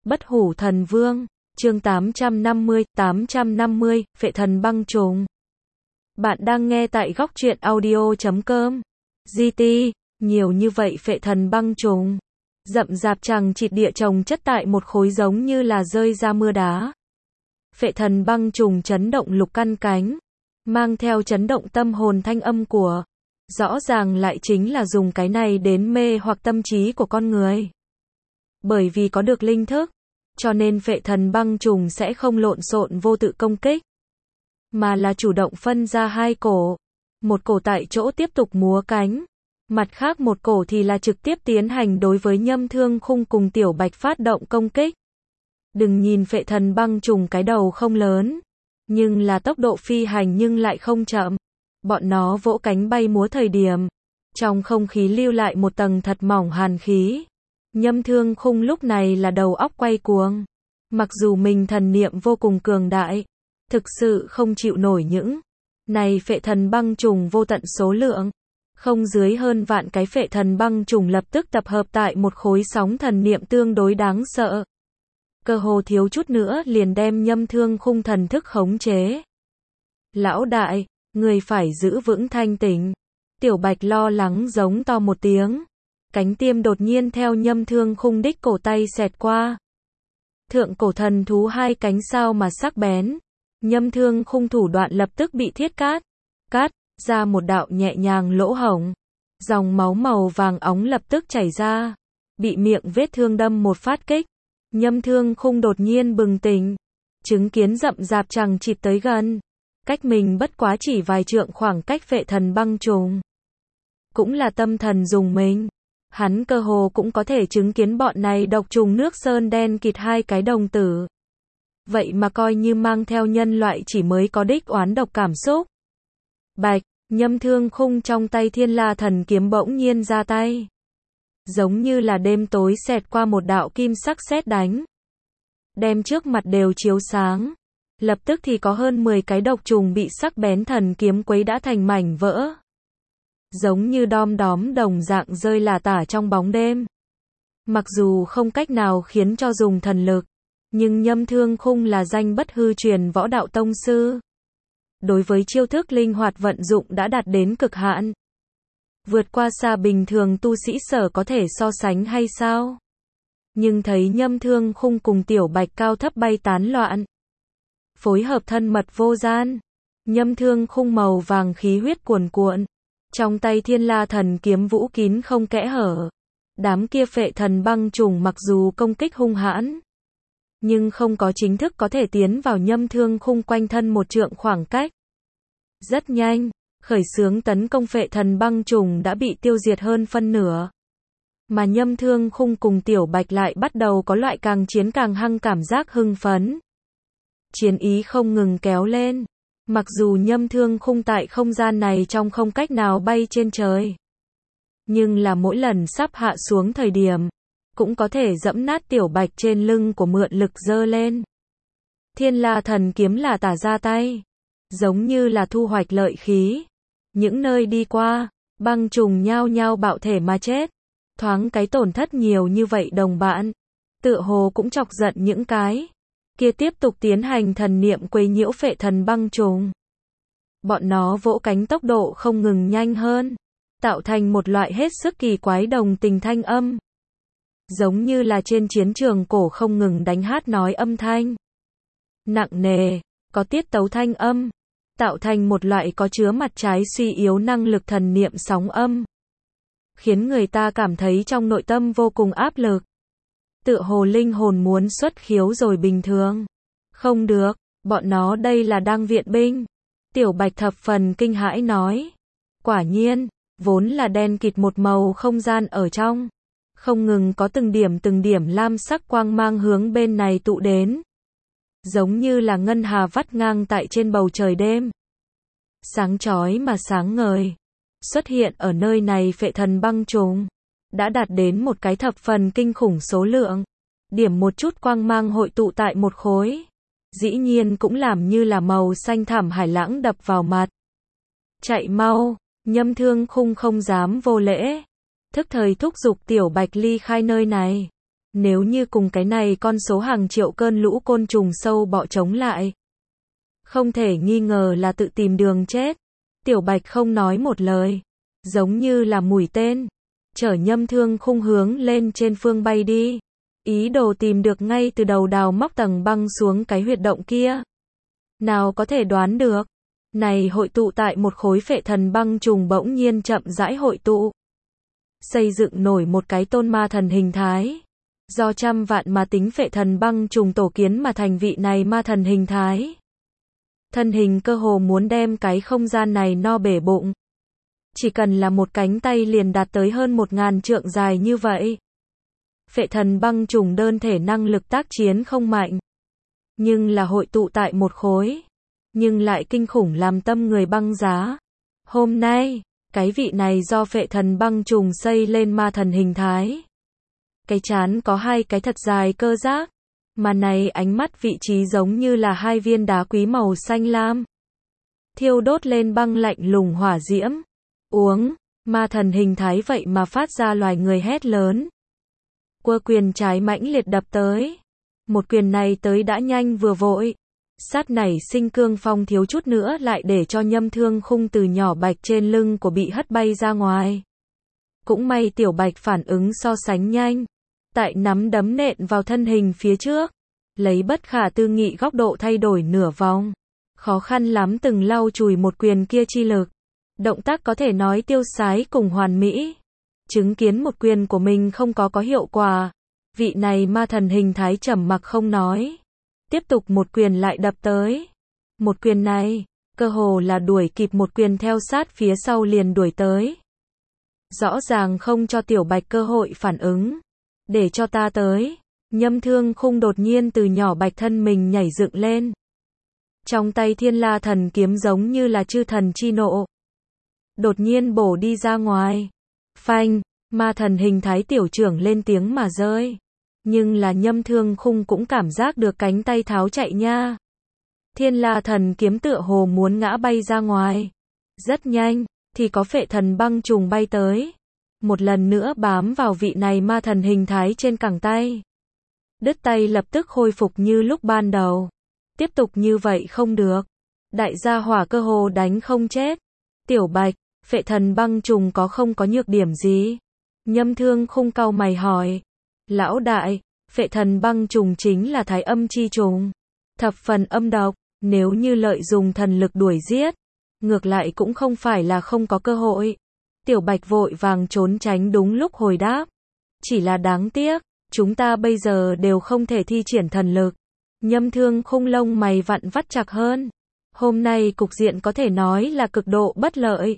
Bất hủ thần vương, chương 850, phệ thần băng trùng. Bạn đang nghe tại góc truyện audio.com. GT, nhiều như vậy phệ thần băng trùng. Rậm rạp chằng chịt địa chồng chất tại một khối giống như là rơi ra mưa đá. Phệ thần băng trùng chấn động lục căn cánh, mang theo chấn động tâm hồn thanh âm của. Rõ ràng lại chính là dùng cái này đến mê hoặc tâm trí của con người. Bởi vì có được linh thức, cho nên phệ thần băng trùng sẽ không lộn xộn vô tự công kích, mà là chủ động phân ra hai cổ. Một cổ tại chỗ tiếp tục múa cánh, mặt khác một cổ thì là trực tiếp tiến hành đối với Nhâm Thương Khung cùng Tiểu Bạch phát động công kích. Đừng nhìn phệ thần băng trùng cái đầu không lớn, nhưng là tốc độ phi hành nhưng lại không chậm. Bọn nó vỗ cánh bay múa thời điểm, trong không khí lưu lại một tầng thật mỏng hàn khí. Nhâm Thương Khung lúc này là đầu óc quay cuồng. Mặc dù mình thần niệm vô cùng cường đại, thực sự không chịu nổi những này phệ thần băng trùng vô tận số lượng. Không dưới hơn vạn cái phệ thần băng trùng lập tức tập hợp tại một khối sóng thần niệm tương đối đáng sợ. Cơ hồ thiếu chút nữa liền đem Nhâm Thương Khung thần thức khống chế. Lão đại, người phải giữ vững thanh tỉnh. Tiểu Bạch lo lắng giống to một tiếng. Cánh tiêm đột nhiên theo Nhâm Thương Khung đích cổ tay xẹt qua. Thượng cổ thần thú hai cánh sao mà sắc bén. Nhâm Thương Khung thủ đoạn lập tức bị thiết cắt ra một đạo nhẹ nhàng lỗ hổng. Dòng máu màu vàng óng lập tức chảy ra. Bị miệng vết thương đâm một phát kích. Nhâm Thương Khung đột nhiên bừng tỉnh. Chứng kiến rậm rạp chằng chịt tới gần. Cách mình bất quá chỉ vài trượng khoảng cách phệ thần băng trùng. Cũng là tâm thần dùng mình. Hắn cơ hồ cũng có thể chứng kiến bọn này độc trùng nước sơn đen kịt hai cái đồng tử. Vậy mà coi như mang theo nhân loại chỉ mới có đích oán độc cảm xúc. Bạch, Nhâm Thương Khung trong tay Thiên La Thần Kiếm bỗng nhiên ra tay. Giống như là đêm tối xẹt qua một đạo kim sắc sét đánh. Đem trước mặt đều chiếu sáng. Lập tức thì có hơn 10 cái độc trùng bị sắc bén thần kiếm quấy đã thành mảnh vỡ. Giống như đom đóm đồng dạng rơi lả tả trong bóng đêm. Mặc dù không cách nào khiến cho dùng thần lực, nhưng Nhâm Thương Khung là danh bất hư truyền võ đạo tông sư. Đối với chiêu thức linh hoạt vận dụng đã đạt đến cực hạn. Vượt qua xa bình thường tu sĩ sở có thể so sánh hay sao? Nhưng thấy Nhâm Thương Khung cùng Tiểu Bạch cao thấp bay tán loạn. Phối hợp thân mật vô gian. Nhâm Thương Khung màu vàng khí huyết cuồn cuộn. Trong tay Thiên La Thần Kiếm vũ kín không kẽ hở. Đám kia phệ thần băng trùng mặc dù công kích hung hãn, nhưng không có chính thức có thể tiến vào Nhâm Thương Khung quanh thân một trượng khoảng cách. Rất nhanh, khởi xướng tấn công phệ thần băng trùng đã bị tiêu diệt hơn phân nửa. Mà Nhâm Thương Khung cùng Tiểu Bạch lại bắt đầu có loại càng chiến càng hăng cảm giác hưng phấn. Chiến ý không ngừng kéo lên. Mặc dù Nhâm Thương Khung tại không gian này trong không cách nào bay trên trời, nhưng là mỗi lần sắp hạ xuống thời điểm, cũng có thể dẫm nát Tiểu Bạch trên lưng của mượn lực dơ lên. Thiên La Thần Kiếm là tả ra tay, giống như là thu hoạch lợi khí. Những nơi đi qua, băng trùng nhao nhao bạo thể mà chết. Thoáng cái tổn thất nhiều như vậy đồng bạn, tựa hồ cũng chọc giận những cái kia tiếp tục tiến hành thần niệm quấy nhiễu phệ thần băng trùng. Bọn nó vỗ cánh tốc độ không ngừng nhanh hơn, tạo thành một loại hết sức kỳ quái đồng tình thanh âm. Giống như là trên chiến trường cổ không ngừng đánh hát nói âm thanh. Nặng nề, có tiết tấu thanh âm, tạo thành một loại có chứa mặt trái suy yếu năng lực thần niệm sóng âm. Khiến người ta cảm thấy trong nội tâm vô cùng áp lực. Tựa hồ linh hồn muốn xuất khiếu rồi bình thường. Không được, bọn nó đây là đang viện binh. Tiểu Bạch thập phần kinh hãi nói. Quả nhiên, vốn là đen kịt một màu không gian ở trong. Không ngừng có từng điểm lam sắc quang mang hướng bên này tụ đến. Giống như là ngân hà vắt ngang tại trên bầu trời đêm. Sáng chói mà sáng ngời. Xuất hiện ở nơi này phệ thần băng trùng. Đã đạt đến một cái thập phần kinh khủng số lượng. Điểm một chút quang mang hội tụ tại một khối. Dĩ nhiên cũng làm như là màu xanh thẳm hải lãng đập vào mặt. Chạy mau, Nhâm Thương Khung không dám vô lễ. Thức thời thúc giục Tiểu Bạch ly khai nơi này. Nếu như cùng cái này con số hàng triệu cơn lũ côn trùng sâu bọ chống lại, không thể nghi ngờ là tự tìm đường chết. Tiểu Bạch không nói một lời, giống như là mũi tên, chở Nhâm Thương Khung hướng lên trên phương bay đi, ý đồ tìm được ngay từ đầu đào móc tầng băng xuống cái huyệt động kia. Nào có thể đoán được, này hội tụ tại một khối phệ thần băng trùng bỗng nhiên chậm rãi hội tụ, xây dựng nổi một cái tôn ma thần hình thái, do trăm vạn mà tính phệ thần băng trùng tổ kiến mà thành vị này ma thần hình thái. Thân hình cơ hồ muốn đem cái không gian này no bể bụng. Chỉ cần là một cánh tay liền đạt tới hơn 1000 trượng dài như vậy. Phệ thần băng trùng đơn thể năng lực tác chiến không mạnh, nhưng là hội tụ tại một khối, nhưng lại kinh khủng làm tâm người băng giá. Hôm nay, cái vị này do phệ thần băng trùng xây lên ma thần hình thái. Cái trán có hai cái thật dài cơ giác, mà này ánh mắt vị trí giống như là hai viên đá quý màu xanh lam, thiêu đốt lên băng lạnh lùng hỏa diễm. Uống, ma thần hình thái vậy mà phát ra loài người hét lớn. Quơ quyền trái mãnh liệt đập tới. Một quyền này tới đã nhanh vừa vội. Sát nảy sinh cương phong thiếu chút nữa lại để cho Nhâm Thương Khung từ nhỏ Bạch trên lưng của bị hất bay ra ngoài. Cũng may Tiểu Bạch phản ứng so sánh nhanh. Tại nắm đấm nện vào thân hình phía trước, lấy bất khả tư nghị góc độ thay đổi nửa vòng. Khó khăn lắm từng lau chùi một quyền kia chi lực. Động tác có thể nói tiêu sái cùng hoàn mỹ. Chứng kiến một quyền của mình không có hiệu quả, vị này ma thần hình thái trầm mặc không nói. Tiếp tục một quyền lại đập tới. Một quyền này, cơ hồ là đuổi kịp một quyền theo sát phía sau liền đuổi tới. Rõ ràng không cho Tiểu Bạch cơ hội phản ứng. Để cho ta tới. Nhâm Thương Khung đột nhiên từ nhỏ Bạch thân mình nhảy dựng lên. Trong tay Thiên La thần kiếm giống như là chư thần chi nộ, đột nhiên bổ đi ra ngoài. Phanh, ma thần hình thái tiểu trưởng lên tiếng mà rơi. Nhưng là Nhâm Thương Khung cũng cảm giác được cánh tay tháo chạy nha. Thiên La thần kiếm tựa hồ muốn ngã bay ra ngoài. Rất nhanh, thì có phệ thần băng trùng bay tới. Một lần nữa bám vào vị này ma thần hình thái trên cẳng tay. Đứt tay lập tức khôi phục như lúc ban đầu. Tiếp tục như vậy không được. Đại gia hỏa cơ hồ đánh không chết. Tiểu Bạch, phệ thần băng trùng không có nhược điểm gì? Nhâm Thương Khung cau mày hỏi. Lão đại, phệ thần băng trùng chính là thái âm chi trùng. Thập phần âm độc, nếu như lợi dùng thần lực đuổi giết, ngược lại cũng không phải là không có cơ hội. Tiểu Bạch vội vàng trốn tránh đúng lúc hồi đáp. Chỉ là đáng tiếc, chúng ta bây giờ đều không thể thi triển thần lực. Nhâm Thương Khung lông mày vặn vắt chặt hơn. Hôm nay cục diện có thể nói là cực độ bất lợi.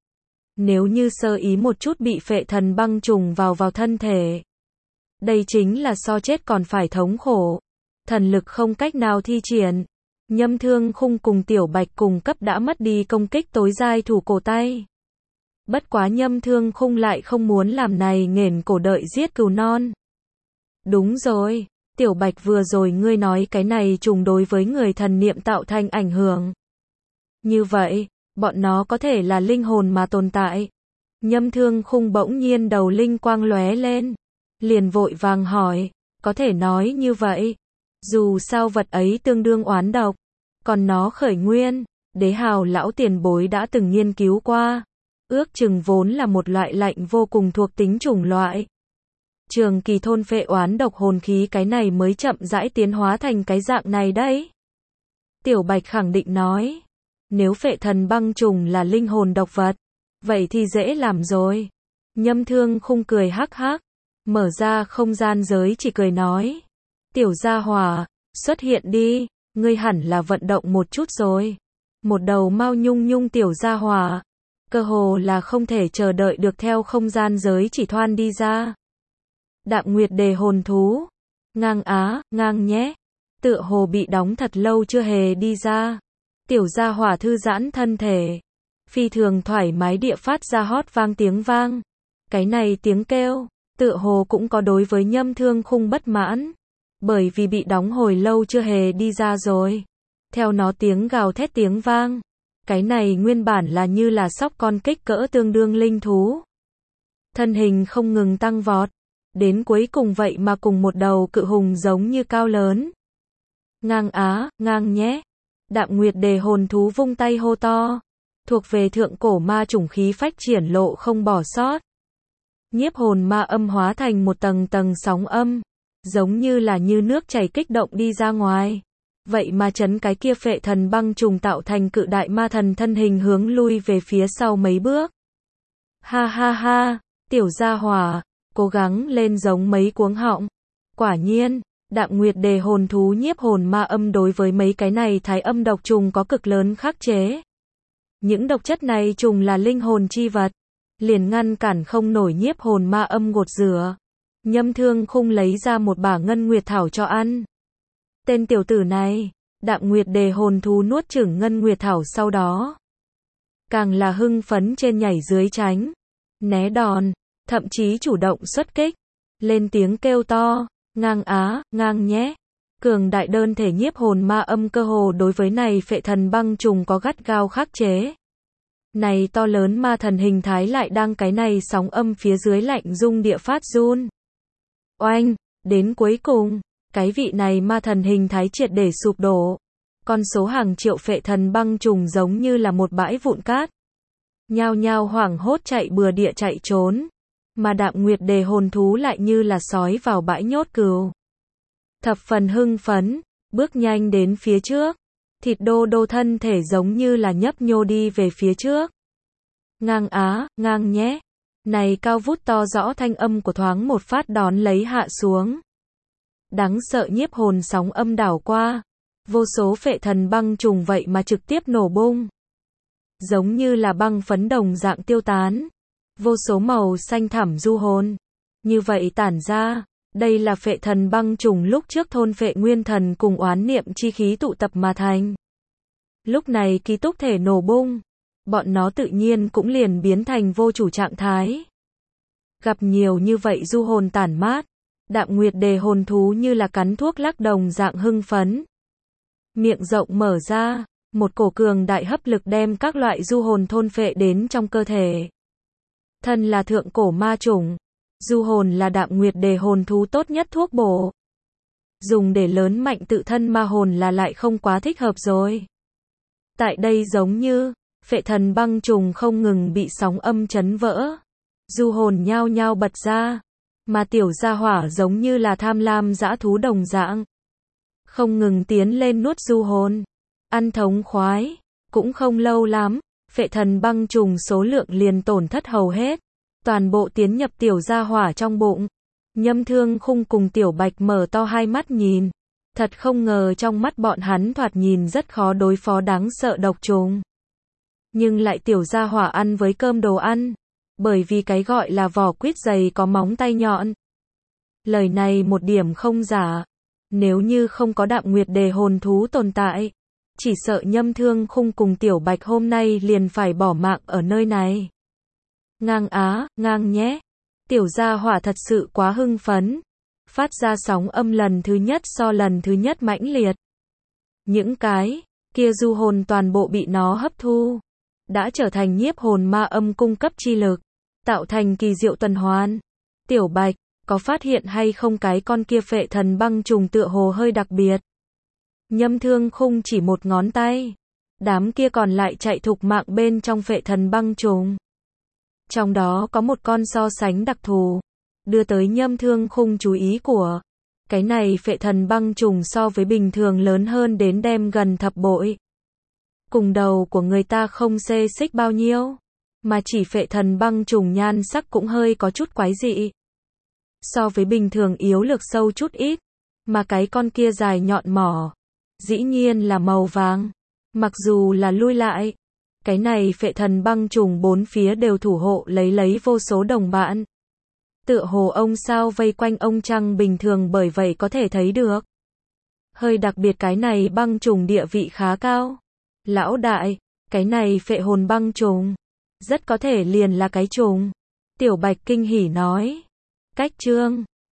Nếu như sơ ý một chút bị phệ thần băng trùng vào thân thể, đây chính là so chết còn phải thống khổ. Thần lực không cách nào thi triển. Nhâm Thương Khung cùng Tiểu Bạch cùng cấp đã mất đi công kích tối giai thủ cổ tay. Bất quá Nhâm Thương Khung lại không muốn làm này nghển cổ đợi giết cừu non. Đúng rồi, Tiểu Bạch vừa rồi ngươi nói cái này trùng đối với người thần niệm tạo thành ảnh hưởng. Như vậy, bọn nó có thể là linh hồn mà tồn tại. Nhâm Thương Khung bỗng nhiên đầu linh quang lóe lên. Liền vội vàng hỏi, có thể nói như vậy. Dù sao vật ấy tương đương oán độc. Còn nó khởi nguyên, Đế Hào lão tiền bối đã từng nghiên cứu qua. Ước chừng vốn là một loại lạnh vô cùng thuộc tính chủng loại. Trường kỳ thôn phệ oán độc hồn khí cái này mới chậm rãi tiến hóa thành cái dạng này đấy. Tiểu Bạch khẳng định nói. Nếu phệ thần băng trùng là linh hồn độc vật, vậy thì dễ làm rồi. Nhâm Thương Khung cười hắc hắc, mở ra không gian giới chỉ cười nói. Tiểu gia hỏa, xuất hiện đi, ngươi hẳn là vận động một chút rồi. Một đầu mau nhung nhung tiểu gia hỏa, cơ hồ là không thể chờ đợi được theo không gian giới chỉ thoan đi ra. Đạm Nguyệt đề hồn thú, ngang á, ngang nhé, tựa hồ bị đóng thật lâu chưa hề đi ra. Tiểu gia hỏa thư giãn thân thể, phi thường thoải mái địa phát ra hót vang tiếng vang. Cái này tiếng kêu, tựa hồ cũng có đối với Nhâm Thương Khung bất mãn, bởi vì bị đóng hồi lâu chưa hề đi ra rồi. Theo nó tiếng gào thét tiếng vang, cái này nguyên bản là như là sóc con kích cỡ tương đương linh thú. Thân hình không ngừng tăng vọt, Đến cuối cùng vậy mà cùng một đầu cự hùng giống như cao lớn. Ngang á, ngang nhé. Đạm Nguyệt Đề hồn thú vung tay hô to. Thuộc về thượng cổ ma chủng khí phách triển lộ không bỏ sót. Nhiếp hồn ma âm hóa thành một tầng tầng sóng âm. Giống như là như nước chảy kích động đi ra ngoài. Vậy mà chấn cái kia phệ thần băng trùng tạo thành cự đại ma thần thân hình hướng lui về phía sau mấy bước. Ha ha ha, tiểu gia hỏa, cố gắng lên giống mấy cuống họng. Quả nhiên, Đạm Nguyệt Đề hồn thú nhiếp hồn ma âm đối với mấy cái này thái âm độc trùng có cực lớn khắc chế. Những độc chất này trùng là linh hồn chi vật, liền ngăn cản không nổi nhiếp hồn ma âm gột rửa. Nhâm Thương Khung lấy ra một bả ngân nguyệt thảo cho ăn. Tên tiểu tử này, Đạm Nguyệt Đề hồn thú nuốt chửng ngân nguyệt thảo sau đó. Càng là hưng phấn trên nhảy dưới tránh, né đòn, thậm chí chủ động xuất kích, lên tiếng kêu to, ngang á, ngang nhé. Cường đại đơn thể nhiếp hồn ma âm cơ hồ đối với này phệ thần băng trùng có gắt gao khắc chế. Này to lớn ma thần hình thái lại đang cái này sóng âm phía dưới lạnh rung địa phát run. Oanh, đến cuối cùng, cái vị này ma thần hình thái triệt để sụp đổ. Con số hàng triệu phệ thần băng trùng giống như là một bãi vụn cát. Nhao nhao hoảng hốt chạy bừa địa chạy trốn. Mà Đạm Nguyệt Đề hồn thú lại như là sói vào bãi nhốt cừu. Thập phần hưng phấn, bước nhanh đến phía trước. Thịt đô đô thân thể giống như là nhấp nhô đi về phía trước. Ngang á, ngang nhé. Này cao vút to rõ thanh âm của thoáng một phát đón lấy hạ xuống. Đáng sợ nhiếp hồn sóng âm đảo qua. Vô số phệ thần băng trùng vậy mà trực tiếp nổ bung. Giống như là băng phấn đồng dạng tiêu tán. Vô số màu xanh thẳm du hồn. Như vậy tản ra. Đây là phệ thần băng trùng lúc trước thôn phệ nguyên thần cùng oán niệm chi khí tụ tập mà thành. Lúc này ký túc thể nổ bung. Bọn nó tự nhiên cũng liền biến thành vô chủ trạng thái. Gặp nhiều như vậy du hồn tản mát. Đạm Nguyệt Đề hồn thú như là cắn thuốc lắc đồng dạng hưng phấn. Miệng rộng mở ra, một cổ cường đại hấp lực đem các loại du hồn thôn phệ đến trong cơ thể. Thân là thượng cổ ma chủng, du hồn là Đạm Nguyệt Đề hồn thú tốt nhất thuốc bổ. Dùng để lớn mạnh tự thân ma hồn là lại không quá thích hợp rồi. Tại đây giống như, phệ thần băng trùng không ngừng bị sóng âm chấn vỡ. Du hồn nhao nhao bật ra, mà tiểu gia hỏa giống như là tham lam dã thú đồng dạng. Không ngừng tiến lên nuốt du hồn. Ăn thống khoái. Cũng không lâu lắm, phệ thần băng trùng số lượng liền tổn thất hầu hết. Toàn bộ tiến nhập tiểu gia hỏa trong bụng. Nhâm Thương Khung cùng Tiểu Bạch mở to hai mắt nhìn. Thật không ngờ trong mắt bọn hắn thoạt nhìn rất khó đối phó đáng sợ độc trùng. Nhưng lại tiểu gia hỏa ăn với cơm đồ ăn. Bởi vì cái gọi là vỏ quýt dày có móng tay nhọn. Lời này một điểm không giả. Nếu như không có Đạm Nguyệt Đề hồn thú tồn tại, chỉ sợ Nhâm Thương Khung cùng Tiểu Bạch hôm nay liền phải bỏ mạng ở nơi này. Ngang á, ngang nhé. Tiểu gia hỏa thật sự quá hưng phấn. Phát ra sóng âm lần thứ nhất so lần thứ nhất mãnh liệt. Những cái kia du hồn toàn bộ bị nó hấp thu. Đã trở thành nhiếp hồn ma âm cung cấp chi lực. Tạo thành kỳ diệu tuần hoàn. Tiểu Bạch, có phát hiện hay không cái con kia phệ thần băng trùng tựa hồ hơi đặc biệt? Nhâm Thương Khung chỉ một ngón tay. Đám kia còn lại chạy thục mạng bên trong phệ thần băng trùng. Trong đó có một con so sánh đặc thù. Đưa tới Nhâm Thương Khung chú ý của. Cái này phệ thần băng trùng so với bình thường lớn hơn đến đem gần thập bội. Cùng đầu của người ta không xê xích bao nhiêu. Mà chỉ phệ thần băng trùng nhan sắc cũng hơi có chút quái dị. So với bình thường yếu lược sâu chút ít. Mà cái con kia dài nhọn mỏ. Dĩ nhiên là màu vàng. Mặc dù là lui lại. Cái này phệ thần băng trùng bốn phía đều thủ hộ lấy vô số đồng bạn. Tựa hồ ông sao vây quanh ông trăng bình thường bởi vậy có thể thấy được. Hơi đặc biệt cái này băng trùng địa vị khá cao. Lão đại, cái này phệ hồn băng trùng. Rất có thể liền là cái trùng. Tiểu Bạch kinh hỉ nói. Cách chương